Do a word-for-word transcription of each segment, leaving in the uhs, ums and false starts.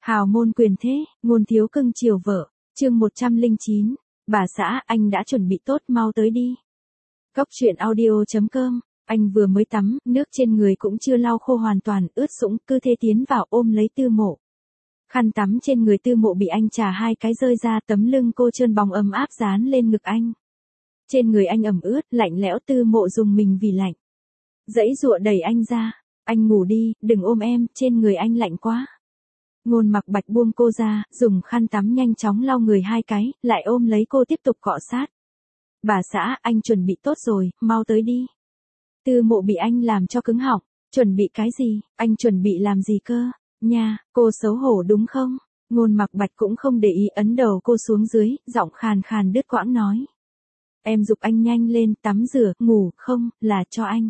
Hào môn quyền thế, ngôn thiếu cưng chiều vợ, chương một trăm lẻ chín, bà xã, anh đã chuẩn bị tốt, mau tới đi. Cốc truyện audio chấm com, anh vừa mới tắm, nước trên người cũng chưa lau khô hoàn toàn, ướt sũng, cứ thế tiến vào ôm lấy Tư Mộ. Khăn tắm trên người Tư Mộ bị anh chà hai cái rơi ra, tấm lưng cô trơn bóng ấm áp dán lên ngực anh. Trên người anh ẩm ướt, lạnh lẽo, Tư Mộ dùng mình vì lạnh. Dãy dụa đẩy anh ra, anh ngủ đi, đừng ôm em, trên người anh lạnh quá. Ngôn Mặc Bạch buông cô ra, dùng khăn tắm nhanh chóng lau người hai cái, lại ôm lấy cô tiếp tục cọ sát. Bà xã, anh chuẩn bị tốt rồi, mau tới đi. Tư Mộ bị anh làm cho cứng họng, chuẩn bị cái gì, anh chuẩn bị làm gì cơ, nha, cô xấu hổ đúng không? Ngôn Mặc Bạch cũng không để ý, ấn đầu cô xuống dưới, giọng khàn khàn đứt quãng nói. Em giục anh nhanh lên, tắm rửa, ngủ, không, là cho anh.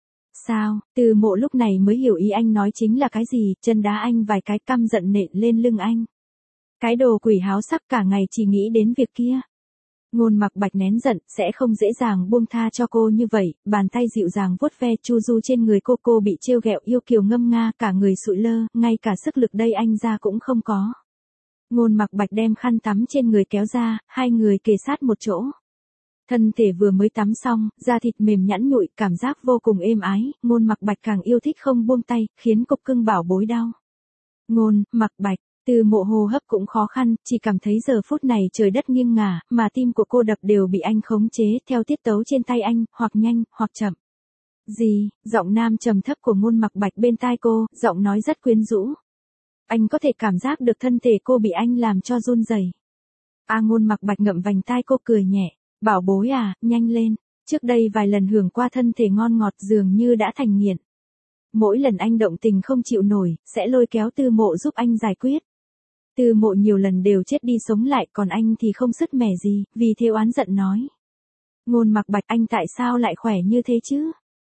Sao, Tư Mộ lúc này mới hiểu ý anh nói chính là cái gì, chân đá anh vài cái, căm giận nện lên lưng anh. Cái đồ quỷ háo sắc, cả ngày chỉ nghĩ đến việc kia. Ngôn Mặc Bạch nén giận, sẽ không dễ dàng buông tha cho cô như vậy, bàn tay dịu dàng vuốt ve chu du trên người cô, cô bị trêu ghẹo yêu kiều ngâm nga, cả người sụi lơ, ngay cả sức lực đây anh ra cũng không có. Ngôn Mặc Bạch đem khăn tắm trên người kéo ra, hai người kề sát một chỗ. Thân thể vừa mới tắm xong, da thịt mềm nhẵn nhụi, cảm giác vô cùng êm ái, Ngôn Mặc Bạch càng yêu thích không buông tay, khiến cục cưng bảo bối đau. Ngôn Mặc Bạch, Tư Mộ hô hấp cũng khó khăn, chỉ cảm thấy giờ phút này trời đất nghiêng ngả, mà tim của cô đập đều bị anh khống chế, theo tiết tấu trên tay anh, hoặc nhanh, hoặc chậm. Gì, giọng nam trầm thấp của Ngôn Mặc Bạch bên tai cô, giọng nói rất quyến rũ. Anh có thể cảm giác được thân thể cô bị anh làm cho run rẩy. A Ngôn Mặc Bạch ngậm vành tai cô cười nhẹ. Bảo bối à, nhanh lên, trước đây vài lần hưởng qua thân thể ngon ngọt dường như đã thành nghiện. Mỗi lần anh động tình không chịu nổi, sẽ lôi kéo Tư Mộ giúp anh giải quyết. Tư Mộ nhiều lần đều chết đi sống lại, còn anh thì không sứt mẻ gì, vì thế oán giận nói. Ngôn Mặc Bạch, anh tại sao lại khỏe như thế chứ?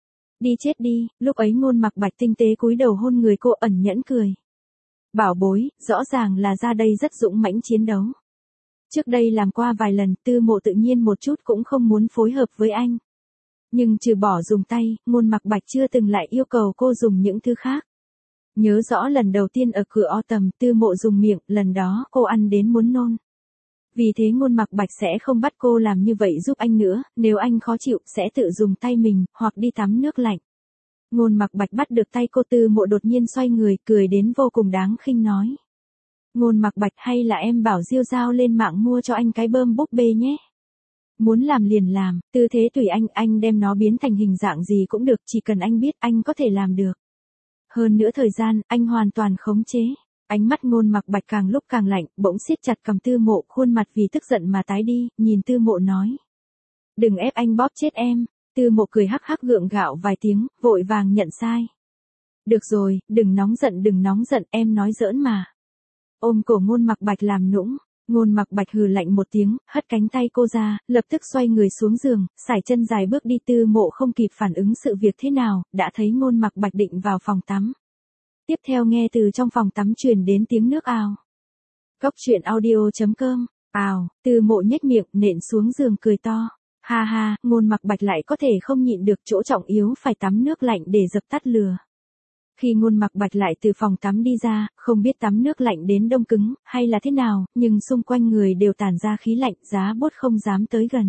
Đi chết đi, lúc ấy Ngôn Mặc Bạch tinh tế cúi đầu hôn người cô, ẩn nhẫn cười. Bảo bối, rõ ràng là ra đây rất dũng mãnh chiến đấu. Trước đây làm qua vài lần, Tư Mộ tự nhiên một chút cũng không muốn phối hợp với anh. Nhưng trừ bỏ dùng tay, Ngôn Mặc Bạch chưa từng lại yêu cầu cô dùng những thứ khác. Nhớ rõ lần đầu tiên ở cửa o tầm, Tư Mộ dùng miệng, lần đó cô ăn đến muốn nôn. Vì thế Ngôn Mặc Bạch sẽ không bắt cô làm như vậy giúp anh nữa, nếu anh khó chịu, sẽ tự dùng tay mình, hoặc đi tắm nước lạnh. Ngôn Mặc Bạch bắt được tay cô, Tư Mộ đột nhiên xoay người, cười đến vô cùng đáng khinh nói. Ngôn Mặc Bạch, hay là em bảo Diêu Giao lên mạng mua cho anh cái bơm búp bê nhé. Muốn làm liền làm, tư thế tùy anh, anh đem nó biến thành hình dạng gì cũng được, chỉ cần anh biết anh có thể làm được. Hơn nữa thời gian, anh hoàn toàn khống chế. Ánh mắt Ngôn Mặc Bạch càng lúc càng lạnh, bỗng siết chặt cầm Tư Mộ, khuôn mặt vì tức giận mà tái đi, nhìn Tư Mộ nói. Đừng ép anh bóp chết em. Tư Mộ cười hắc hắc gượng gạo vài tiếng, vội vàng nhận sai. Được rồi, đừng nóng giận đừng nóng giận, em nói giỡn mà. Ôm cổ Ngôn Mặc Bạch làm nũng, Ngôn Mặc Bạch hừ lạnh một tiếng, hất cánh tay cô ra, lập tức xoay người xuống giường, sải chân dài bước đi. Tư Mộ không kịp phản ứng sự việc thế nào, đã thấy Ngôn Mặc Bạch định vào phòng tắm. Tiếp theo nghe từ trong phòng tắm truyền đến tiếng nước ào. Cốc truyện audio chấm com, ào, Tư Mộ nhếch miệng, nện xuống giường cười to. Ha ha, Ngôn Mặc Bạch lại có thể không nhịn được, chỗ trọng yếu phải tắm nước lạnh để dập tắt lửa. Khi Ngôn Mặc Bạch lại từ phòng tắm đi ra, không biết tắm nước lạnh đến đông cứng, hay là thế nào, nhưng xung quanh người đều tản ra khí lạnh, giá bốt không dám tới gần.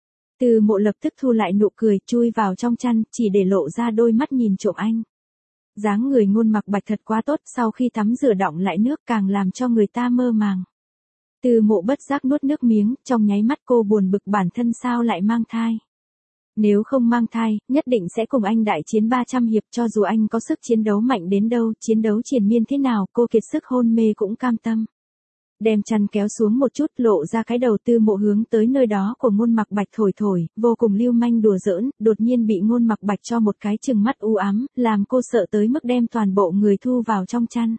Tư Mộ lập tức thu lại nụ cười, chui vào trong chăn, chỉ để lộ ra đôi mắt nhìn trộm anh. Dáng người Ngôn Mặc Bạch thật quá tốt, sau khi tắm rửa đọng lại nước càng làm cho người ta mơ màng. Tư Mộ bất giác nuốt nước miếng, trong nháy mắt cô buồn bực bản thân sao lại mang thai. Nếu không mang thai, nhất định sẽ cùng anh đại chiến ba trăm hiệp, cho dù anh có sức chiến đấu mạnh đến đâu, chiến đấu triền miên thế nào, cô kiệt sức hôn mê cũng cam tâm. Đem chăn kéo xuống một chút, lộ ra cái đầu. Tư Mộ hướng tới nơi đó của Ngôn Mặc Bạch thổi thổi, vô cùng lưu manh đùa giỡn, đột nhiên bị Ngôn Mặc Bạch cho một cái trừng mắt u ám, làm cô sợ tới mức đem toàn bộ người thu vào trong chăn.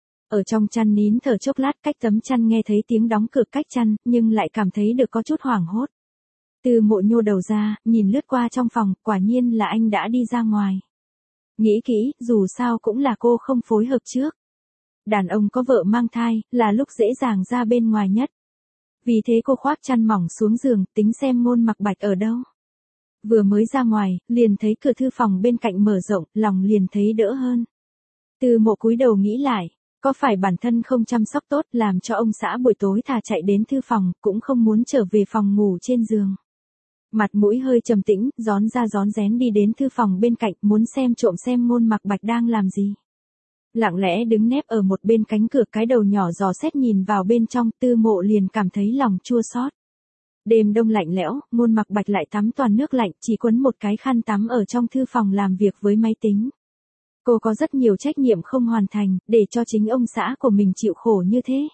Ở trong chăn nín thở chốc lát, cách tấm chăn nghe thấy tiếng đóng cửa cách chăn, nhưng lại cảm thấy được có chút hoảng hốt. Tư Mộ nhô đầu ra, nhìn lướt qua trong phòng, quả nhiên là anh đã đi ra ngoài. Nghĩ kỹ, dù sao cũng là cô không phối hợp trước. Đàn ông có vợ mang thai, là lúc dễ dàng ra bên ngoài nhất. Vì thế cô khoác chăn mỏng xuống giường, tính xem Ngôn Mặc Bạch ở đâu. Vừa mới ra ngoài, liền thấy cửa thư phòng bên cạnh mở rộng, lòng liền thấy đỡ hơn. Tư Mộ cúi đầu nghĩ lại, Có phải bản thân không chăm sóc tốt làm cho ông xã buổi tối thà chạy đến thư phòng, cũng không muốn trở về phòng ngủ trên giường. Mặt mũi hơi trầm tĩnh, rón ra rón rén đi đến thư phòng bên cạnh, muốn xem trộm xem Ngôn Mặc Bạch đang làm gì. Lặng lẽ đứng nép ở một bên cánh cửa, cái đầu nhỏ dò xét nhìn vào bên trong, Tư Mộ liền cảm thấy lòng chua xót. Đêm đông lạnh lẽo, Ngôn Mặc Bạch lại tắm toàn nước lạnh, chỉ quấn một cái khăn tắm ở trong thư phòng làm việc với máy tính. Cô có rất nhiều trách nhiệm không hoàn thành, để cho chính ông xã của mình chịu khổ như thế.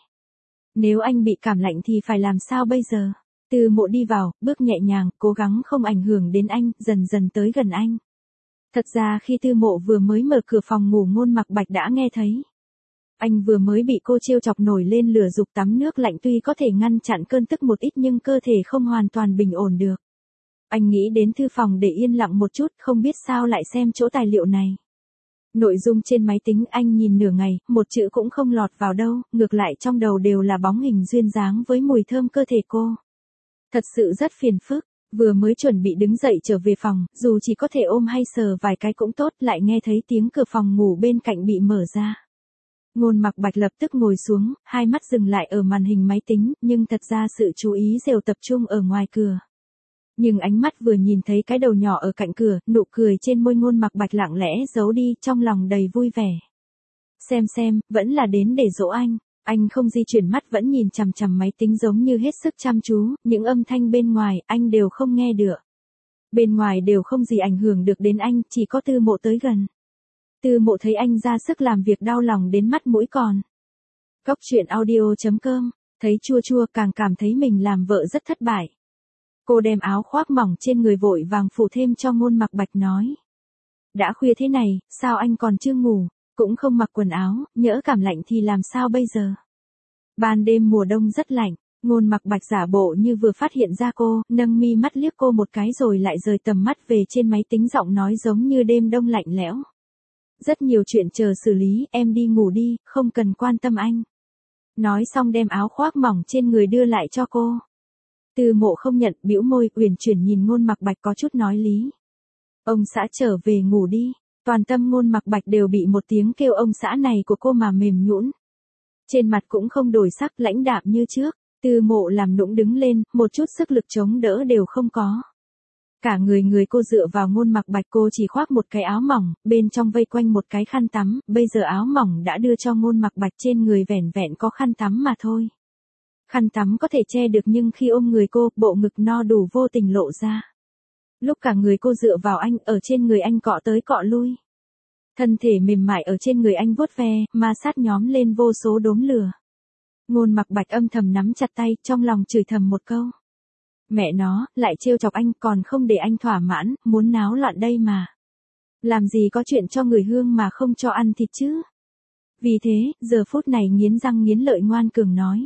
Nếu anh bị cảm lạnh thì phải làm sao bây giờ? Tư Mộ đi vào, bước nhẹ nhàng, cố gắng không ảnh hưởng đến anh, dần dần tới gần anh. Thật ra khi Tư Mộ vừa mới mở cửa phòng ngủ, Ngôn Mặc Bạch đã nghe thấy. Anh vừa mới bị cô trêu chọc nổi lên lửa dục tắm nước lạnh, tuy có thể ngăn chặn cơn tức một ít nhưng cơ thể không hoàn toàn bình ổn được. Anh nghĩ đến thư phòng để yên lặng một chút, không biết sao lại xem chỗ tài liệu này. Nội dung trên máy tính anh nhìn nửa ngày, một chữ cũng không lọt vào đâu, ngược lại trong đầu đều là bóng hình duyên dáng với mùi thơm cơ thể cô. Thật sự rất phiền phức, vừa mới chuẩn bị đứng dậy trở về phòng, dù chỉ có thể ôm hay sờ vài cái cũng tốt, lại nghe thấy tiếng cửa phòng ngủ bên cạnh bị mở ra. Ngôn Mặc Bạch lập tức ngồi xuống, hai mắt dừng lại ở màn hình máy tính, nhưng thật ra sự chú ý đều tập trung ở ngoài cửa. Nhưng ánh mắt vừa nhìn thấy cái đầu nhỏ ở cạnh cửa, nụ cười trên môi Ngôn Mặc Bạch lặng lẽ giấu đi, trong lòng đầy vui vẻ. Xem xem, vẫn là đến để dỗ anh. Anh không di chuyển mắt, vẫn nhìn chằm chằm máy tính giống như hết sức chăm chú, những âm thanh bên ngoài anh đều không nghe được. Bên ngoài đều không gì ảnh hưởng được đến anh, chỉ có Tư Mộ tới gần. Tư Mộ thấy anh ra sức làm việc đau lòng đến mắt mũi còn. Cóc truyện audio chấm com, thấy chua chua càng cảm thấy mình làm vợ rất thất bại. Cô đem áo khoác mỏng trên người vội vàng phủ thêm cho Ngôn Mặc Bạch nói. Đã khuya thế này, sao anh còn chưa ngủ, cũng không mặc quần áo, nhỡ cảm lạnh thì làm sao bây giờ? Ban đêm mùa đông rất lạnh, Ngôn Mặc Bạch giả bộ như vừa phát hiện ra cô, nâng mi mắt liếc cô một cái rồi lại rời tầm mắt về trên máy tính, giọng nói giống như đêm đông lạnh lẽo. Rất nhiều chuyện chờ xử lý, em đi ngủ đi, không cần quan tâm anh. Nói xong đem áo khoác mỏng trên người đưa lại cho cô. Tư Mộ không nhận, bĩu môi, uyển chuyển nhìn Ngôn Mặc Bạch có chút nói lý. Ông xã trở về ngủ đi. Toàn tâm Ngôn Mặc Bạch đều bị một tiếng kêu ông xã này của cô mà mềm nhũn. Trên mặt cũng không đổi sắc, lãnh đạm như trước. Tư Mộ làm nũng đứng lên, một chút sức lực chống đỡ đều không có. Cả người người cô dựa vào Ngôn Mặc Bạch, cô chỉ khoác một cái áo mỏng, bên trong vây quanh một cái khăn tắm, bây giờ áo mỏng đã đưa cho Ngôn Mặc Bạch, trên người vẻn vẹn có khăn tắm mà thôi. Khăn tắm có thể che được nhưng khi ôm người cô, bộ ngực no đủ vô tình lộ ra. Lúc cả người cô dựa vào anh, ở trên người anh cọ tới cọ lui. Thân thể mềm mại ở trên người anh vuốt ve, ma sát nhóm lên vô số đốm lửa. Ngôn Mặc Bạch âm thầm nắm chặt tay, trong lòng chửi thầm một câu. Mẹ nó, lại trêu chọc anh, còn không để anh thỏa mãn, muốn náo loạn đây mà. Làm gì có chuyện cho người hương mà không cho ăn thịt chứ. Vì thế, giờ phút này nghiến răng nghiến lợi ngoan cường nói.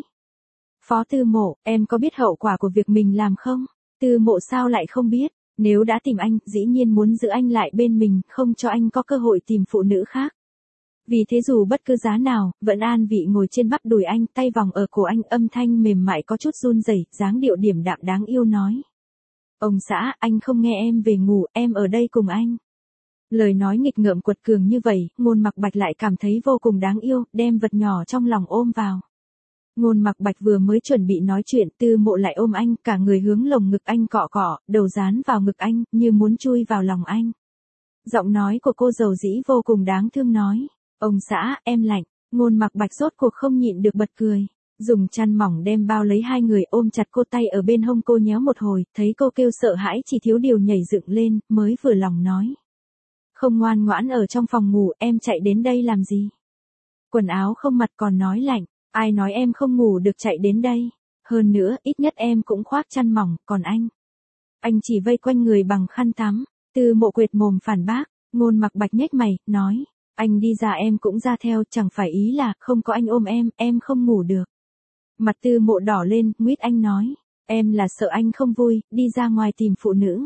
Phó Tư Mộ, em có biết hậu quả của việc mình làm không? Tư Mộ sao lại không biết, nếu đã tìm anh, dĩ nhiên muốn giữ anh lại bên mình, không cho anh có cơ hội tìm phụ nữ khác. Vì thế dù bất cứ giá nào, vẫn an vị ngồi trên bắp đùi anh, tay vòng ở cổ anh, âm thanh mềm mại có chút run rẩy, dáng điệu điềm đạm đáng yêu nói. Ông xã, anh không nghe em về ngủ, em ở đây cùng anh. Lời nói nghịch ngợm quật cường như vậy, Ngôn Mặc Bạch lại cảm thấy vô cùng đáng yêu, đem vật nhỏ trong lòng ôm vào. Ngôn Mặc Bạch vừa mới chuẩn bị nói chuyện, Tư Mộ lại ôm anh, cả người hướng lồng ngực anh cọ cọ, đầu dán vào ngực anh, như muốn chui vào lòng anh. Giọng nói của cô dầu dĩ vô cùng đáng thương nói. Ông xã, em lạnh. Ngôn Mặc Bạch rốt cuộc không nhịn được bật cười. Dùng chăn mỏng đem bao lấy hai người, ôm chặt cô, tay ở bên hông cô nhéo một hồi, thấy cô kêu sợ hãi chỉ thiếu điều nhảy dựng lên, mới vừa lòng nói. Không ngoan ngoãn ở trong phòng ngủ, em chạy đến đây làm gì? Quần áo không mặc còn nói lạnh, ai nói em không ngủ được chạy đến đây? Hơn nữa, ít nhất em cũng khoác chăn mỏng, còn anh? Anh chỉ vây quanh người bằng khăn tắm. Tư Mộ quệt mồm phản bác. Ngôn Mặc Bạch nhếch mày, nói. Anh đi ra em cũng ra theo, chẳng phải ý là, không có anh ôm em, em không ngủ được. Mặt Tư Mộ đỏ lên, nguyết anh nói. Em là sợ anh không vui, đi ra ngoài tìm phụ nữ.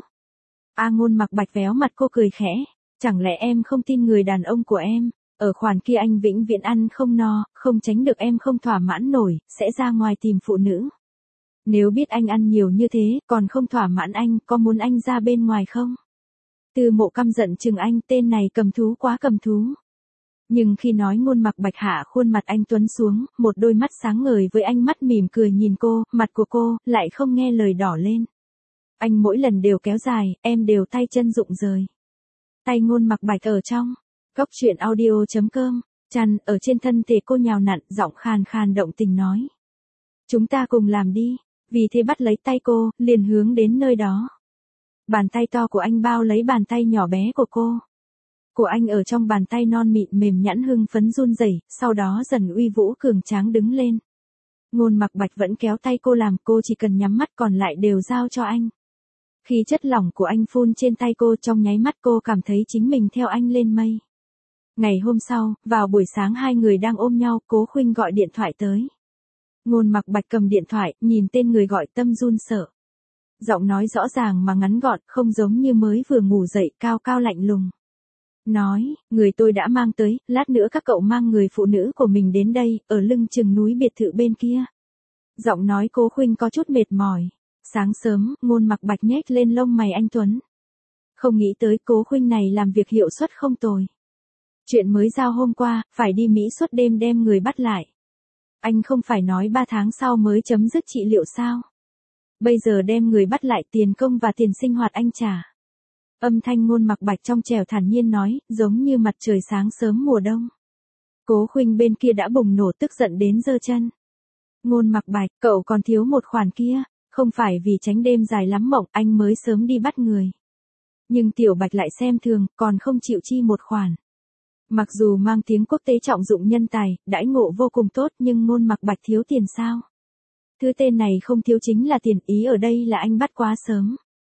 A Ngôn Mặc Bạch véo mặt cô cười khẽ. Chẳng lẽ em không tin người đàn ông của em? Ở khoản kia anh vĩnh viễn ăn không no, không tránh được em không thỏa mãn nổi, sẽ ra ngoài tìm phụ nữ. Nếu biết anh ăn nhiều như thế, còn không thỏa mãn anh, có muốn anh ra bên ngoài không? Tư Mộ căm giận chừng anh, tên này cầm thú quá cầm thú. Nhưng khi nói Ngôn Mặc Bạch hạ khuôn mặt anh tuấn xuống, một đôi mắt sáng ngời với ánh mắt mỉm cười nhìn cô, mặt của cô lại không nghe lời đỏ lên. Anh mỗi lần đều kéo dài, em đều tay chân rụng rời. Tay Ngôn Mặc Bạch ở trong Cốc truyện audio chấm com, chăn ở trên thân thể cô nhào nặn, giọng khàn khàn động tình nói. Chúng ta cùng làm đi. Vì thế bắt lấy tay cô, liền hướng đến nơi đó. Bàn tay to của anh bao lấy bàn tay nhỏ bé của cô. Của anh ở trong bàn tay non mịn mềm nhẵn hưng phấn run rẩy, sau đó dần uy vũ cường tráng đứng lên. Ngôn Mặc Bạch vẫn kéo tay cô làm, cô chỉ cần nhắm mắt còn lại đều giao cho anh. Khi chất lỏng của anh phun trên tay cô, trong nháy mắt cô cảm thấy chính mình theo anh lên mây. Ngày hôm sau, vào buổi sáng hai người đang ôm nhau, Cố Khuynh gọi điện thoại tới. Ngôn Mặc Bạch cầm điện thoại, nhìn tên người gọi tâm run sợ. Giọng nói rõ ràng mà ngắn gọn, không giống như mới vừa ngủ dậy, cao cao lạnh lùng. Nói, người tôi đã mang tới, lát nữa các cậu mang người phụ nữ của mình đến đây, ở lưng chừng núi biệt thự bên kia. Giọng nói Cố Khuynh có chút mệt mỏi. Sáng sớm, Ngôn Mặc Bạch nhếch lên lông mày anh tuấn. Không nghĩ tới Cố Khuynh này làm việc hiệu suất không tồi. Chuyện mới giao hôm qua, phải đi Mỹ suốt đêm đem người bắt lại. Anh không phải nói ba tháng sau mới chấm dứt trị liệu sao? Bây giờ đem người bắt lại, tiền công và tiền sinh hoạt anh trả. Âm thanh Ngôn Mặc Bạch trong trẻo thản nhiên nói, giống như mặt trời sáng sớm mùa đông. Cố Khuynh bên kia đã bùng nổ tức giận đến giơ chân. Ngôn Mặc Bạch, cậu còn thiếu một khoản kia, không phải vì tránh đêm dài lắm mộng anh mới sớm đi bắt người. Nhưng Tiểu Bạch lại xem thường, còn không chịu chi một khoản. Mặc dù mang tiếng quốc tế trọng dụng nhân tài, đãi ngộ vô cùng tốt nhưng Ngôn Mặc Bạch thiếu tiền sao? Thứ tên này không thiếu chính là tiền, ý ở đây là anh bắt quá sớm.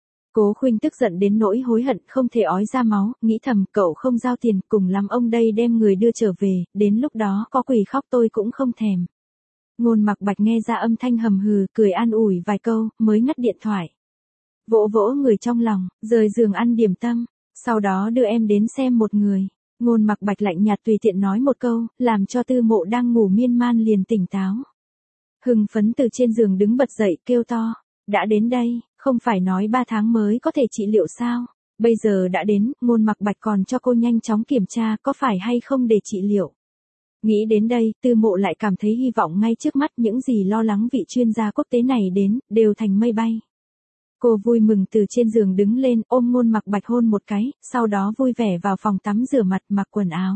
Cố Khuynh tức giận đến nỗi hối hận không thể ói ra máu, nghĩ thầm cậu không giao tiền, cùng lắm ông đây đem người đưa trở về, đến lúc đó có quỳ khóc tôi cũng không thèm. Ngôn Mặc Bạch nghe ra âm thanh hầm hừ, cười an ủi vài câu, mới ngắt điện thoại. Vỗ vỗ người trong lòng, rời giường ăn điểm tâm, sau đó đưa em đến xem một người. Ngôn Mặc Bạch lạnh nhạt tùy tiện nói một câu, làm cho Tư Mộ đang ngủ miên man liền tỉnh táo. Hưng phấn từ trên giường đứng bật dậy kêu to, đã đến đây, không phải nói ba tháng mới có thể trị liệu sao, bây giờ đã đến, Ngôn Mặc Bạch còn cho cô nhanh chóng kiểm tra có phải hay không để trị liệu. Nghĩ đến đây, Tư Mộ lại cảm thấy hy vọng ngay trước mắt, những gì lo lắng vị chuyên gia quốc tế này đến, đều thành mây bay. Cô vui mừng từ trên giường đứng lên, ôm Ngôn Mặc Bạch hôn một cái, sau đó vui vẻ vào phòng tắm rửa mặt, mặc quần áo.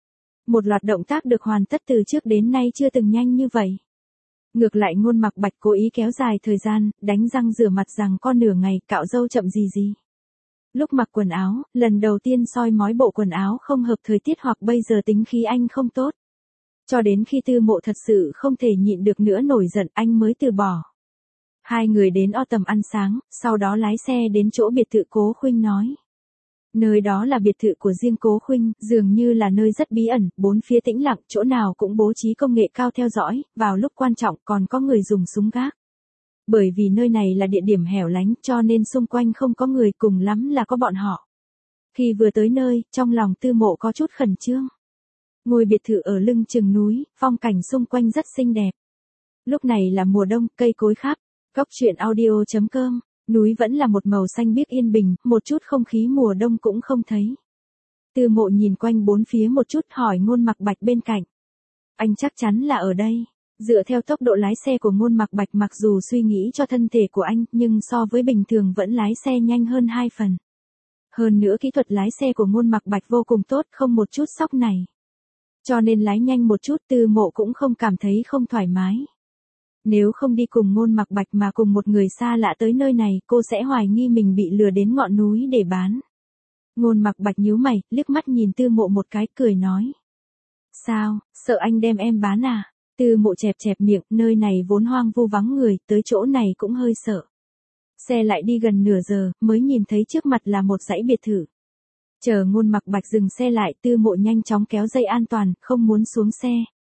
Một loạt động tác được hoàn tất từ trước đến nay chưa từng nhanh như vậy. Ngược lại Ngôn Mặc Bạch cố ý kéo dài thời gian, đánh răng rửa mặt rằng con nửa ngày, cạo râu chậm gì gì. Lúc mặc quần áo, lần đầu tiên soi mói bộ quần áo không hợp thời tiết hoặc bây giờ tính khí anh không tốt. Cho đến khi Tư Mộ thật sự không thể nhịn được nữa nổi giận anh mới từ bỏ. Hai người đến o tầm ăn sáng, sau đó lái xe đến chỗ biệt thự Cố Khuynh nói. Nơi đó là biệt thự của riêng Cố Khuynh, dường như là nơi rất bí ẩn, bốn phía tĩnh lặng, chỗ nào cũng bố trí công nghệ cao theo dõi, vào lúc quan trọng còn có người dùng súng gác. Bởi vì nơi này là địa điểm hẻo lánh cho nên xung quanh không có người, cùng lắm là có bọn họ. Khi vừa tới nơi, trong lòng Tư Mộ có chút khẩn trương. Ngôi biệt thự ở lưng chừng núi, phong cảnh xung quanh rất xinh đẹp. Lúc này là mùa đông, cây cối khắp. Cốc truyện audio chấm com, núi vẫn là một màu xanh biếc yên bình, một chút không khí mùa đông cũng không thấy. Tư Mộ nhìn quanh bốn phía một chút hỏi Ngôn Mặc Bạch bên cạnh. Anh chắc chắn là ở đây. Dựa theo tốc độ lái xe của Ngôn Mặc Bạch, mặc dù suy nghĩ cho thân thể của anh, nhưng so với bình thường vẫn lái xe nhanh hơn hai phần. Hơn nữa kỹ thuật lái xe của Ngôn Mặc Bạch vô cùng tốt, không một chút sóc này. Cho nên lái nhanh một chút Tư Mộ cũng không cảm thấy không thoải mái. Nếu không đi cùng Ngôn Mặc Bạch mà cùng một người xa lạ tới nơi này, cô sẽ hoài nghi mình bị lừa đến ngọn núi để bán. Ngôn Mặc Bạch nhíu mày, liếc mắt nhìn Tư Mộ một cái, cười nói. Sao, sợ anh đem em bán à? Tư Mộ chẹp chẹp miệng, nơi này vốn hoang vu vắng người, tới chỗ này cũng hơi sợ. Xe lại đi gần nửa giờ, mới nhìn thấy trước mặt là một dãy biệt thự. Chờ Ngôn Mặc Bạch dừng xe lại, Tư Mộ nhanh chóng kéo dây an toàn, không muốn xuống xe.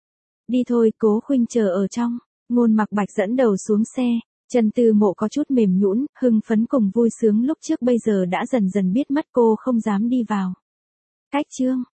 Đi thôi, Cố Khuynh chờ ở trong. Ngôn Mặc Bạch dẫn đầu xuống xe, chân Tư Mộ có chút mềm nhũn, hưng phấn cùng vui sướng lúc trước bây giờ đã dần dần biết mất, cô không dám đi vào. Cách chương